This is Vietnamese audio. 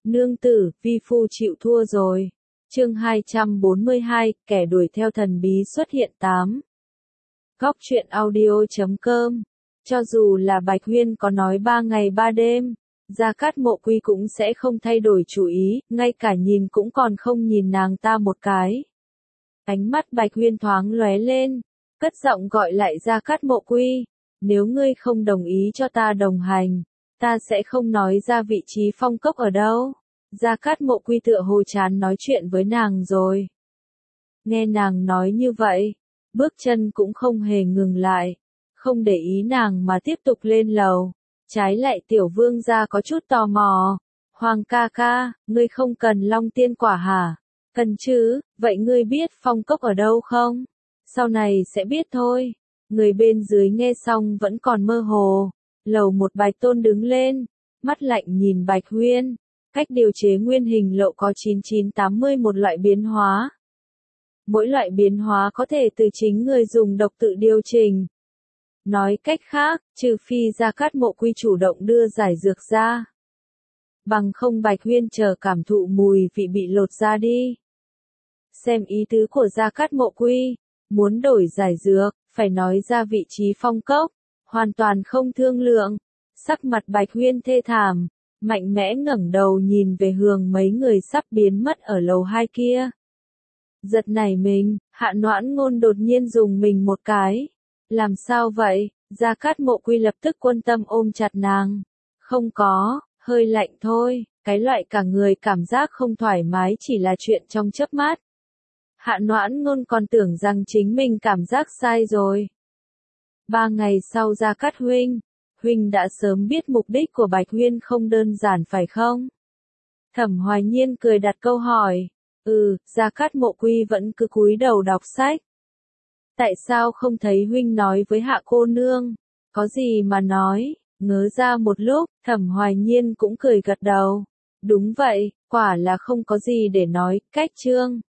Nương tử, vi phu chịu thua rồi. Chương 242, kẻ đuổi theo thần bí xuất hiện 8. Góc truyện audio.com. Cho dù là Bạch Huyên có nói 3 ngày 3 đêm, Gia Cát Mộ Quy cũng sẽ không thay đổi chủ ý, ngay cả nhìn cũng còn không nhìn nàng ta một cái. Ánh mắt Bạch Huyên thoáng lóe lên, cất giọng gọi lại Gia Cát Mộ Quy, nếu ngươi không đồng ý cho ta đồng hành, ta sẽ không nói ra vị trí phong cốc ở đâu. Gia Cát Mộ Quy tựa hồ chán nói chuyện với nàng rồi. Nghe nàng nói như vậy, bước chân cũng không hề ngừng lại, không để ý nàng mà tiếp tục lên lầu. Trái lại Tiểu Vương gia có chút tò mò. Hoàng ca ca, ngươi không cần Long Tiên Quả hả? Cần chứ, vậy ngươi biết phong cốc ở đâu không? Sau này sẽ biết thôi. Người bên dưới nghe xong vẫn còn mơ hồ. Lầu một Bạch Tôn đứng lên, mắt lạnh nhìn Bạch Huyên. Cách điều chế nguyên hình lộ có 9980 một loại biến hóa. Mỗi loại biến hóa có thể từ chính người dùng độc tự điều chỉnh. Nói cách khác, trừ phi Gia Cát Mộ Quy chủ động đưa giải dược ra. Bằng không Bạch Huyên chờ cảm thụ mùi vị bị lột ra đi. Xem ý tứ của Gia Cát Mộ Quy, muốn đổi giải dược, phải nói ra vị trí phong cốc, hoàn toàn không thương lượng. Sắc mặt Bạch Huyên thê thảm, mạnh mẽ ngẩng đầu nhìn về hướng mấy người sắp biến mất ở lầu 2 kia. Giật nảy mình, Hạ Noãn Ngôn đột nhiên dùng mình một cái. Làm sao vậy? Gia Cát Mộ Quy lập tức quân tâm ôm chặt nàng. Không có, hơi lạnh thôi, cái loại cả người cảm giác không thoải mái chỉ là chuyện trong chớp mắt. Hạ Noãn Ngôn còn tưởng rằng chính mình cảm giác sai rồi. 3 ngày sau Gia Cát Huynh đã sớm biết mục đích của Bạch Huyên không đơn giản phải không? Thẩm Hoài Nhiên cười đặt câu hỏi. Gia Cát Mộ Quy vẫn cứ cúi đầu đọc sách. Tại sao không thấy huynh nói với Hạ cô nương? Có gì mà nói? Ngớ ra một lúc, Thẩm Hoài Nhiên cũng cười gật đầu. Đúng vậy, quả là không có gì để nói, cách chương.